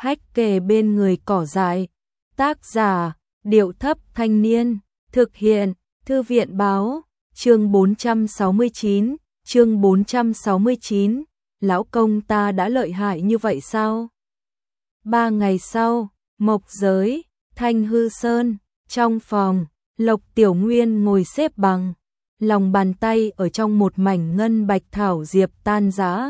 hách kề bên người cỏ dại. Tác giả, Điệu Thấp Thanh Niên, thực hiện, Thư viện Báo, chương 469, chương 469, lão công ta đã lợi hại như vậy sao? 3 ngày sau, Mộc Giới, Thanh Hư Sơn, trong phòng, Lộc Tiểu Nguyên ngồi xếp bằng, lòng bàn tay ở trong một mảnh ngân bạch thảo diệp tan rã.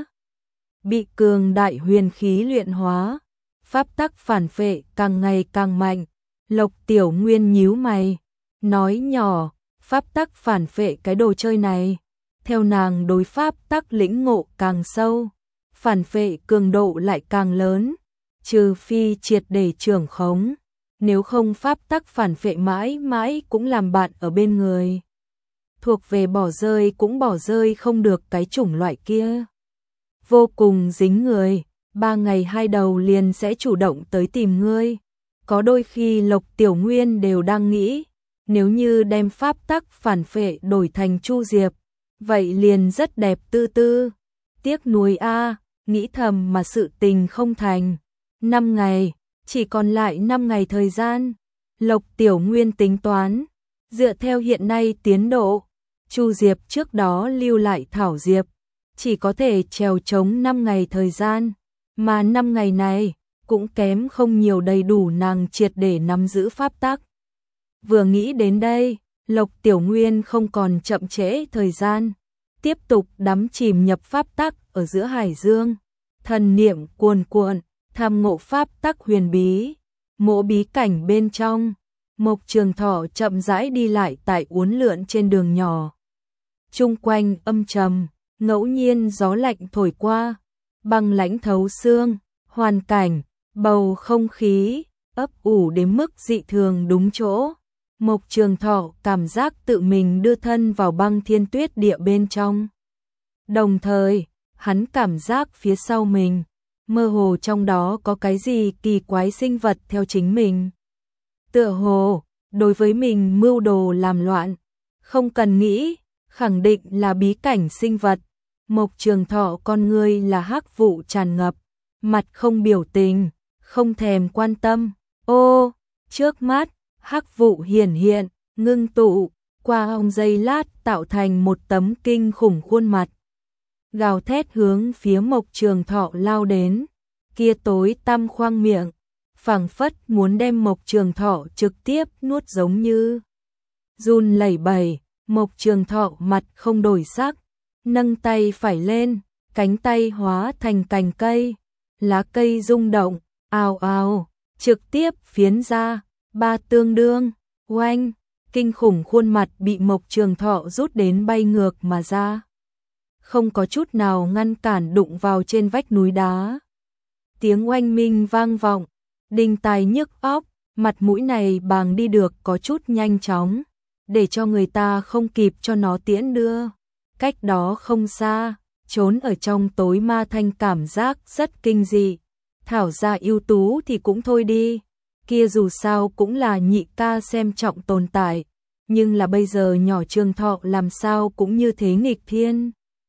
Bị cường đại huyền khí luyện hóa, pháp tắc phản phệ càng ngày càng mạnh. Lộc Tiểu Nguyên nhíu mày, nói nhỏ, pháp tắc phản phệ cái đồ chơi này. Theo nàng đối pháp tắc lĩnh ngộ càng sâu, phản phệ cường độ lại càng lớn, trừ phi triệt để trưởng khống, nếu không pháp tắc phản phệ mãi mãi cũng làm bạn ở bên người. Thuộc về bỏ rơi cũng bỏ rơi không được cái chủng loại kia. Vô cùng dính người, 3 ngày 2 đầu liền sẽ chủ động tới tìm ngươi. Có đôi khi Lộc Tiểu Nguyên đều đang nghĩ, nếu như đem pháp tắc phản phệ đổi thành Chu Diệp, vậy liền rất đẹp tư tư. Tiếc nuối a, nghĩ thầm mà sự tình không thành. 5 ngày, chỉ còn lại 5 ngày thời gian. Lộc Tiểu Nguyên tính toán, dựa theo hiện nay tiến độ, Chu Diệp trước đó lưu lại thảo diệp, chỉ có thể trèo chống 5 ngày thời gian, mà 5 ngày này cũng kém không nhiều đầy đủ nàng triệt để nắm giữ pháp tắc. Vừa nghĩ đến đây, Lộc Tiểu Nguyên không còn chậm trễ thời gian, tiếp tục đắm chìm nhập pháp tắc ở giữa hải dương, thần niệm cuồn cuộn, tham ngộ pháp tắc huyền bí, mộ bí cảnh bên trong. Mộc Trường Thọ chậm rãi đi lại tại uốn lượn trên đường nhỏ. Chung quanh âm trầm, ngẫu nhiên gió lạnh thổi qua, băng lãnh thấu xương, hoàn cảnh, bầu không khí, ấp ủ đến mức dị thường đúng chỗ. Mộc Trường Thọ cảm giác tự mình đưa thân vào băng thiên tuyết địa bên trong. Đồng thời, hắn cảm giác phía sau mình, mơ hồ trong đó có cái gì kỳ quái sinh vật theo chính mình. Tựa hồ, đối với mình mưu đồ làm loạn, không cần nghĩ, khẳng định là bí cảnh sinh vật. Mộc Trường Thọ con ngươi là hắc vụ tràn ngập, mặt không biểu tình, không thèm quan tâm. Ô, trước mắt, hắc vụ hiển hiện, ngưng tụ, qua ông giây lát tạo thành một tấm kinh khủng khuôn mặt. Gào thét hướng phía Mộc Trường Thọ lao đến, kia tối tăm khoang miệng, phảng phất muốn đem Mộc Trường Thọ trực tiếp nuốt giống như. Run lẩy bẩy, Mộc Trường Thọ mặt không đổi sắc, nâng tay phải lên, cánh tay hóa thành cành cây, lá cây rung động, ào ào, trực tiếp phiến ra, ba tương đương, oanh, kinh khủng khuôn mặt bị Mộc Trường Thọ rút đến bay ngược mà ra. Không có chút nào ngăn cản đụng vào trên vách núi đá. Tiếng oanh minh vang vọng, đinh tai nhức óc, mặt mũi này bàng đi được có chút nhanh chóng, để cho người ta không kịp cho nó tiễn đưa. Cách đó không xa, trốn ở trong tối ma thanh cảm giác rất kinh dị. Thảo gia ưu tú thì cũng thôi đi, kia dù sao cũng là nhị ca xem trọng tồn tại, nhưng là bây giờ nhỏ Trường Thọ làm sao cũng như thế nghịch thiên.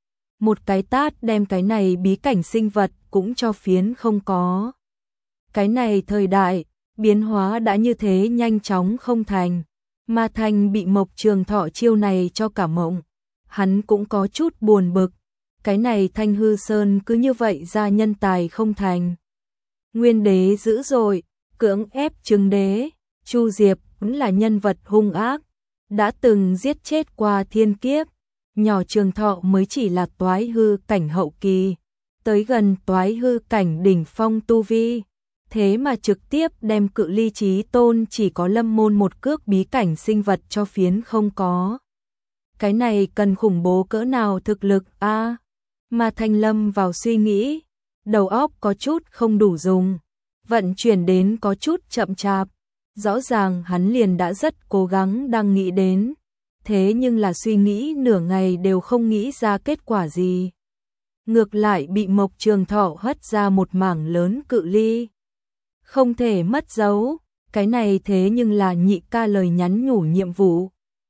Một cái tát đem cái này bí cảnh sinh vật cũng cho phiến không có. Cái này thời đại, biến hóa đã như thế nhanh chóng không thành. Ma Thanh bị Mộc Trường Thọ chiêu này cho cả mộng. Hắn cũng có chút buồn bực. Cái này Thanh Hư Sơn cứ như vậy ra nhân tài không thành. Nguyên đế dữ dội, cưỡng ép Trừng đế. Chu Diệp cũng là nhân vật hung ác, đã từng giết chết qua thiên kiếp. Nhỏ Trường Thọ mới chỉ là toái hư cảnh hậu kỳ, tới gần toái hư cảnh đỉnh phong tu vi. Thế mà trực tiếp đem Cự Ly Chí Tôn chỉ có lâm môn một cước bí cảnh sinh vật cho phiến không có. Cái này cần khủng bố cỡ nào thực lực a? Mà Thanh lâm vào suy nghĩ, đầu óc có chút không đủ dùng, vận chuyển đến có chút chậm chạp. Rõ ràng hắn liền đã rất cố gắng đang nghĩ đến, thế nhưng là suy nghĩ nửa ngày đều không nghĩ ra kết quả gì. Ngược lại bị Mộc Trường Thọ hất ra một mảng lớn cự ly. Không thể mất dấu, cái này thế nhưng là nhị ca lời nhắn nhủ nhiệm vụ.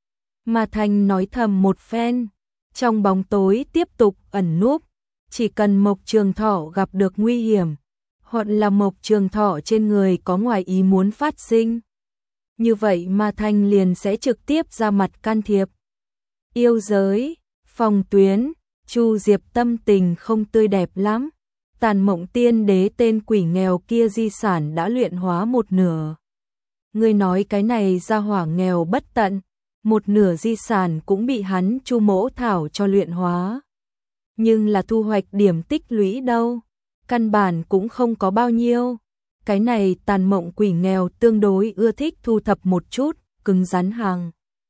Mà Thanh nói thầm một phen, trong bóng tối tiếp tục ẩn núp, chỉ cần Mộc Trường Thọ gặp được nguy hiểm, hoặc là Mộc Trường Thọ trên người có ngoài ý muốn phát sinh. Như vậy Ma Thanh liền sẽ trực tiếp ra mặt can thiệp. Yêu giới, phòng tuyến, Chu Diệp tâm tình không tươi đẹp lắm. Tàn Mộng Tiên Đế tên quỷ nghèo kia di sản đã luyện hóa một nửa. Ngươi nói cái này ra hỏa nghèo bất tận, một nửa di sản cũng bị hắn Chu Mỗ Thảo cho luyện hóa. Nhưng là thu hoạch điểm tích lũy đâu, căn bản cũng không có bao nhiêu. Cái này Tàn Mộng quỷ nghèo tương đối ưa thích thu thập một chút, cứng rắn hàng.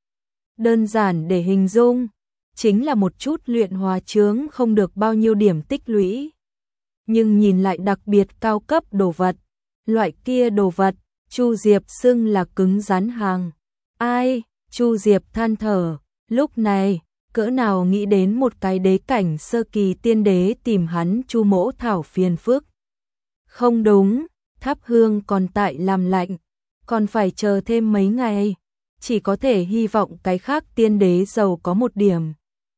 Đơn giản để hình dung, chính là một chút luyện hóa chướng không được bao nhiêu điểm tích lũy. Nhưng nhìn lại đặc biệt cao cấp đồ vật, loại kia đồ vật, Chu Diệp xưng là cứng rắn hàng. Ai, Chu Diệp than thở, lúc này, cỡ nào nghĩ đến một cái đế cảnh sơ kỳ tiên đế tìm hắn Chu Mỗ Thảo phiền phức. Không đúng, thắp hương còn tại làm lạnh, còn phải chờ thêm mấy ngày, chỉ có thể hy vọng cái khác tiên đế giàu có một điểm.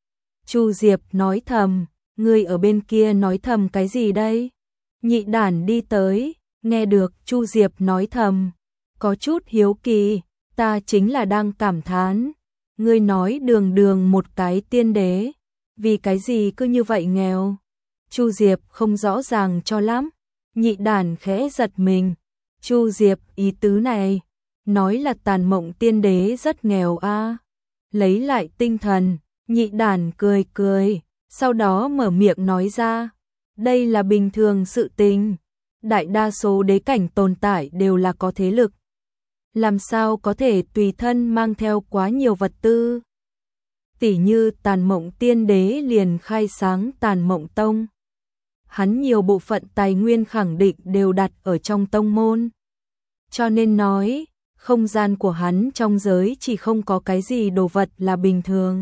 Chu Diệp nói thầm, ngươi ở bên kia nói thầm cái gì đây? Nhị đản đi tới, nghe được Chu Diệp nói thầm, có chút hiếu kỳ, ta chính là đang cảm thán. Ngươi nói đường đường một cái tiên đế, vì cái gì cứ như vậy nghèo? Chu Diệp không rõ ràng cho lắm. Nhị đản khẽ giật mình. Chu Diệp ý tứ này, nói là Tàn Mộng Tiên Đế rất nghèo a. Lấy lại tinh thần, nhị đản cười cười, sau đó mở miệng nói ra, đây là bình thường sự tình. Đại đa số đế cảnh tồn tại đều là có thế lực. Làm sao có thể tùy thân mang theo quá nhiều vật tư? Tỉ như Tàn Mộng Tiên Đế liền khai sáng Tàn Mộng Tông. Hắn nhiều bộ phận tài nguyên khẳng định đều đặt ở trong tông môn. Cho nên nói, không gian của hắn trong giới chỉ không có cái gì đồ vật là bình thường.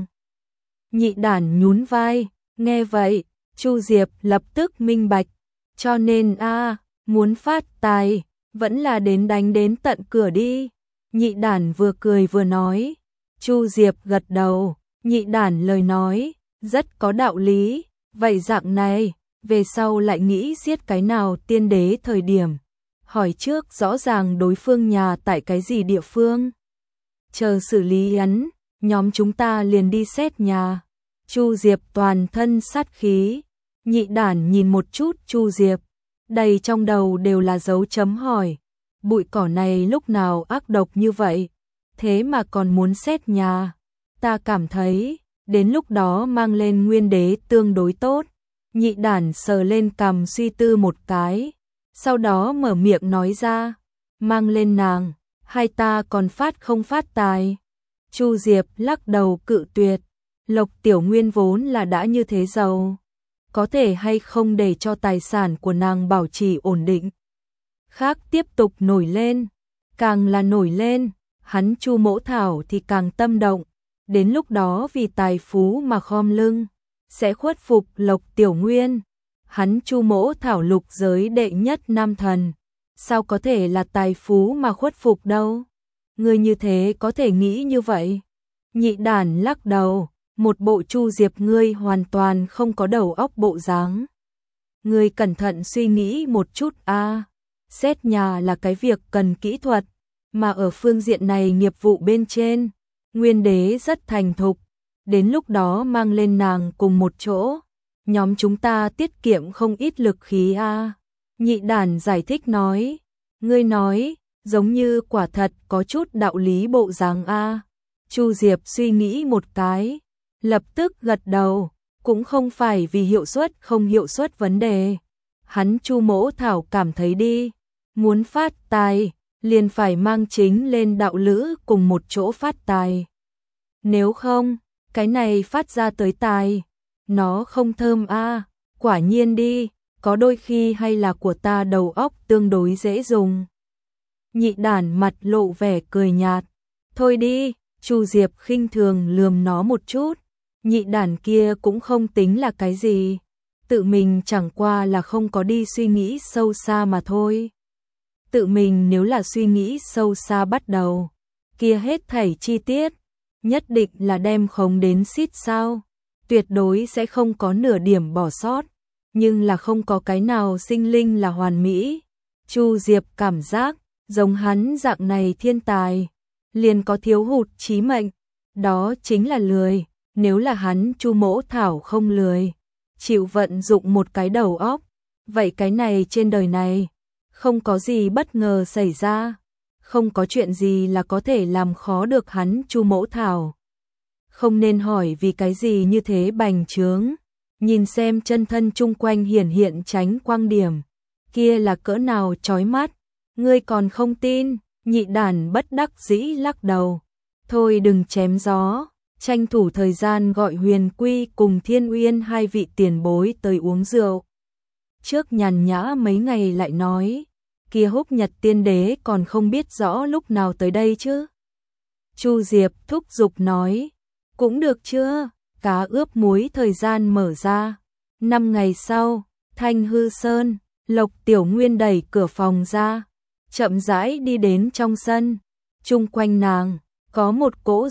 Nhị đản nhún vai, nghe vậy, Chu Diệp lập tức minh bạch. Cho nên muốn phát tài, vẫn là đến đánh đến tận cửa đi. Nhị đản vừa cười vừa nói. Chu Diệp gật đầu, nhị đản lời nói, rất có đạo lý. Vậy dạng này, về sau lại nghĩ giết cái nào tiên đế thời điểm. Hỏi trước rõ ràng đối phương nhà tại cái gì địa phương. Chờ xử lý hắn, nhóm chúng ta liền đi xét nhà. Chu Diệp toàn thân sát khí. Nhị đản nhìn một chút Chu Diệp, đầy trong đầu đều là dấu chấm hỏi. Bụi cỏ này lúc nào ác độc như vậy, thế mà còn muốn xét nhà. Ta cảm thấy, đến lúc đó mang lên nguyên đế tương đối tốt. Nhị đản sờ lên cằm suy tư một cái, sau đó mở miệng nói ra, mang lên nàng, hai ta còn phát không phát tài. Chu Diệp lắc đầu cự tuyệt, Lộc Tiểu Nguyên vốn là đã như thế giàu, có thể hay không để cho tài sản của nàng bảo trì ổn định. Khác tiếp tục nổi lên, càng là nổi lên, hắn Chu Mỗ Thảo thì càng tâm động, đến lúc đó vì tài phú mà khom lưng, sẽ khuất phục Lộc Tiểu Nguyên. Hắn Chu Mỗ Thảo lục giới đệ nhất nam thần, sao có thể là tài phú mà khuất phục đâu? Người như thế có thể nghĩ như vậy? Nhị đản lắc đầu, một bộ Chu Diệp ngươi hoàn toàn không có đầu óc bộ dáng. Ngươi cẩn thận suy nghĩ một chút xét nhà là cái việc cần kỹ thuật, mà ở phương diện này nghiệp vụ bên trên, Nguyên đế rất thành thục, đến lúc đó mang lên nàng cùng một chỗ, nhóm chúng ta tiết kiệm không ít lực khí Nhị đản giải thích nói, ngươi nói, giống như quả thật có chút đạo lý bộ dáng Chu Diệp suy nghĩ một cái, lập tức gật đầu, cũng không phải vì hiệu suất không hiệu suất vấn đề. Hắn Chu Mỗ Thảo cảm thấy đi, muốn phát tài, liền phải mang chính lên đạo lữ cùng một chỗ phát tài. Nếu không, cái này phát ra tới tài, nó không thơm quả nhiên đi, có đôi khi hay là của ta đầu óc tương đối dễ dùng. Nhị đản mặt lộ vẻ cười nhạt, thôi đi, Chu Diệp khinh thường lườm nó một chút, nhị đản kia cũng không tính là cái gì, tự mình chẳng qua là không có đi suy nghĩ sâu xa mà thôi. Tự mình nếu là suy nghĩ sâu xa bắt đầu, kia hết thảy chi tiết, nhất định là đem khống đến xít sao, tuyệt đối sẽ không có nửa điểm bỏ sót. nhưng là không có cái nào sinh linh là hoàn mỹ. Chu Diệp cảm giác, giống hắn dạng này thiên tài, liền có thiếu hụt chí mệnh, đó chính là lười. Nếu là hắn Chu Mỗ Thảo không lười, chịu vận dụng một cái đầu óc, vậy cái này trên đời này, không có gì bất ngờ xảy ra, không có chuyện gì là có thể làm khó được hắn Chu Mỗ Thảo. Không nên hỏi vì cái gì như thế bành trướng, nhìn xem chân thân chung quanh hiển hiện tránh quang điểm, kia là cỡ nào chói mắt, ngươi còn không tin, Nhị Đản bất đắc dĩ lắc đầu, thôi đừng chém gió, tranh thủ thời gian gọi Huyền Quy cùng Thiên Uyên hai vị tiền bối tới uống rượu. Trước nhàn nhã mấy ngày lại nói, kia Húc Nhật Tiên Đế còn không biết rõ lúc nào tới đây chứ. Chu Diệp thúc giục nói, cũng được chưa, cá ướp muối thời gian mở ra. 5 ngày sau, Thanh Hư Sơn, Lộc Tiểu Nguyên đẩy cửa phòng ra, chậm rãi đi đến trong sân, chung quanh nàng, có một cỗ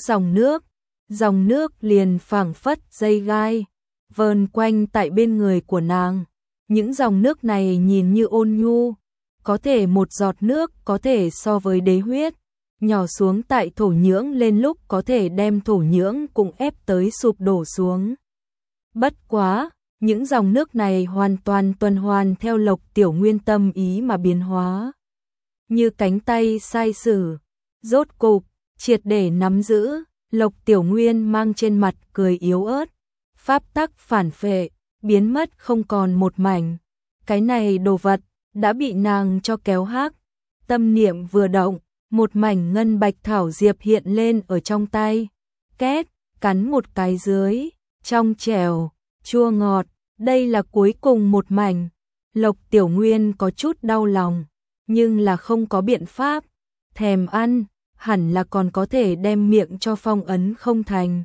dòng nước liền phảng phất dây gai, vờn quanh tại bên người của nàng. Những dòng nước này nhìn như ôn nhu, có thể một giọt nước có thể so với đế huyết, nhỏ xuống tại thổ nhưỡng lên lúc có thể đem thổ nhưỡng cũng ép tới sụp đổ xuống. Bất quá, những dòng nước này hoàn toàn tuần hoàn theo Lộc Tiểu Nguyên tâm ý mà biến hóa. Như cánh tay sai sử, rốt cục, triệt để nắm giữ, Lộc Tiểu Nguyên mang trên mặt cười yếu ớt, pháp tắc phản phệ, biến mất không còn một mảnh. Cái này đồ vật, đã bị nàng cho kéo hắc, tâm niệm vừa động, một mảnh ngân bạch thảo diệp hiện lên ở trong tay, két, cắn một cái dưới, trong trẻo, chua ngọt, đây là cuối cùng một mảnh. Lộc Tiểu Nguyên có chút đau lòng, nhưng là không có biện pháp, thèm ăn, hẳn là còn có thể đem miệng cho phong ấn không thành.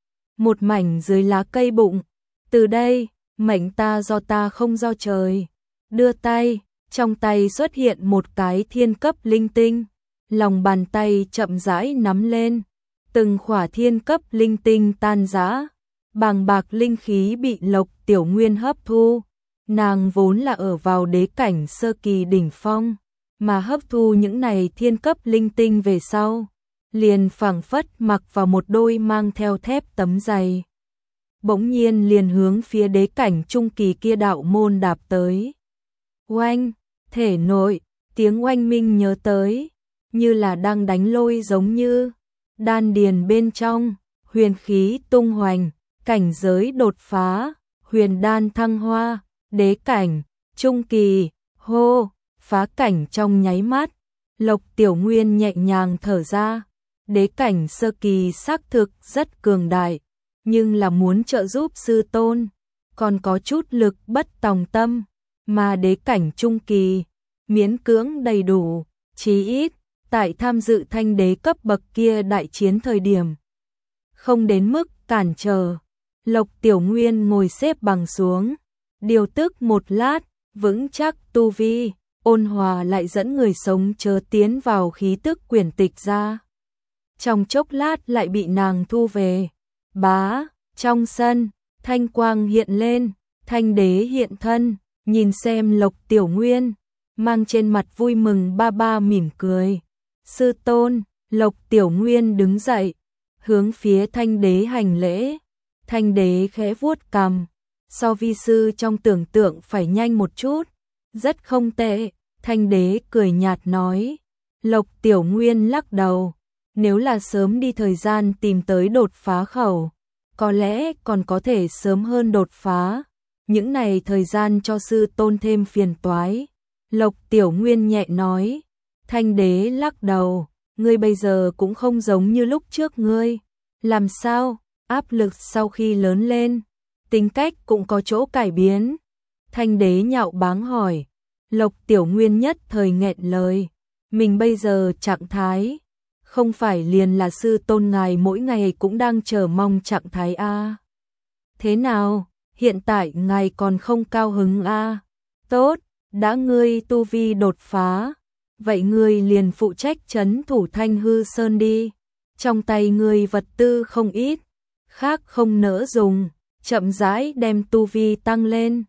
Một mảnh dưới lá cây bụng, từ đây, mệnh ta do ta không do trời. Đưa tay, trong tay xuất hiện một cái thiên cấp linh tinh, lòng bàn tay chậm rãi nắm lên, từng khỏa thiên cấp linh tinh tan rã, bàng bạc linh khí bị Lộc Tiểu Nguyên hấp thu. Nàng vốn là ở vào đế cảnh sơ kỳ đỉnh phong, mà hấp thu những này thiên cấp linh tinh về sau, liền phảng phất mặc vào một đôi mang theo thép tấm giày. Bỗng nhiên liền hướng phía đế cảnh trung kỳ kia đạo môn đạp tới. Oanh, thể nội, tiếng oanh minh nhớ tới, như là đang đánh lôi giống như, đan điền bên trong, huyền khí tung hoành, cảnh giới đột phá, huyền đan thăng hoa, đế cảnh, trung kỳ, hô, phá cảnh trong nháy mắt. Lộc Tiểu Nguyên nhẹ nhàng thở ra, đế cảnh sơ kỳ xác thực rất cường đại, nhưng là muốn trợ giúp sư tôn, còn có chút lực bất tòng tâm, mà đế cảnh trung kỳ, miễn cưỡng đầy đủ, chí ít, tại tham dự thanh đế cấp bậc kia đại chiến thời điểm. Không đến mức cản trở, Lộc Tiểu Nguyên ngồi xếp bằng xuống, điều tức một lát, vững chắc tu vi, ôn hòa lại dẫn người sống chớ tiến vào khí tức quyển tịch ra. Trong chốc lát lại bị nàng thu về. Bá, trong sân, thanh quang hiện lên, thanh đế hiện thân, nhìn xem Lộc Tiểu Nguyên, mang trên mặt vui mừng ba ba mỉm cười. Sư tôn, Lộc Tiểu Nguyên đứng dậy, hướng phía thanh đế hành lễ. Thanh đế khẽ vuốt cằm, so vi sư trong tưởng tượng phải nhanh một chút, rất không tệ. Thanh đế cười nhạt nói. Lộc Tiểu Nguyên lắc đầu, nếu là sớm đi thời gian tìm tới đột phá khẩu, có lẽ còn có thể sớm hơn đột phá, những này thời gian cho sư tôn thêm phiền toái. Lộc Tiểu Nguyên nhẹ nói. Thanh đế lắc đầu, ngươi bây giờ cũng không giống như lúc trước ngươi. Làm sao? Áp lực sau khi lớn lên, tính cách cũng có chỗ cải biến. Thanh đế nhạo báng hỏi. Lộc Tiểu Nguyên nhất thời nghẹn lời, mình bây giờ trạng thái, không phải liền là sư tôn ngài mỗi ngày cũng đang chờ mong trạng thái a? Thế nào, hiện tại ngài còn không cao hứng a? Tốt, đã ngươi tu vi đột phá, vậy ngươi liền phụ trách trấn thủ Thanh Hư Sơn đi. Trong tay ngươi vật tư không ít, khác không nỡ dùng, chậm rãi đem tu vi tăng lên.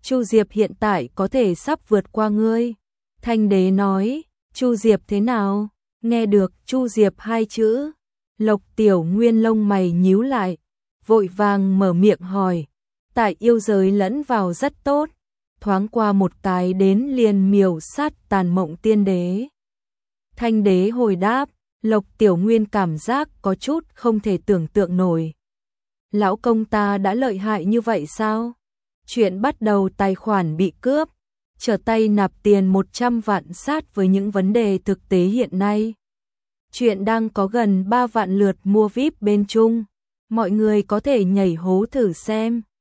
Chu Diệp hiện tại có thể sắp vượt qua ngươi. Thanh đế nói, Chu Diệp thế nào? Nghe được Chu Diệp hai chữ, Lộc Tiểu Nguyên lông mày nhíu lại, vội vàng mở miệng hỏi, tại yêu giới lẫn vào rất tốt, thoáng qua một cái đến liền miểu sát Tàn Mộng Tiên Đế. Thanh đế hồi đáp, Lộc Tiểu Nguyên cảm giác có chút không thể tưởng tượng nổi. Lão công ta đã lợi hại như vậy sao? Chuyện bắt đầu tài khoản bị cướp, trở tay nạp tiền 100 vạn sát với những vấn đề thực tế hiện nay. Chuyện đang có gần 3 vạn lượt mua VIP bên Trung, mọi người có thể nhảy hố thử xem.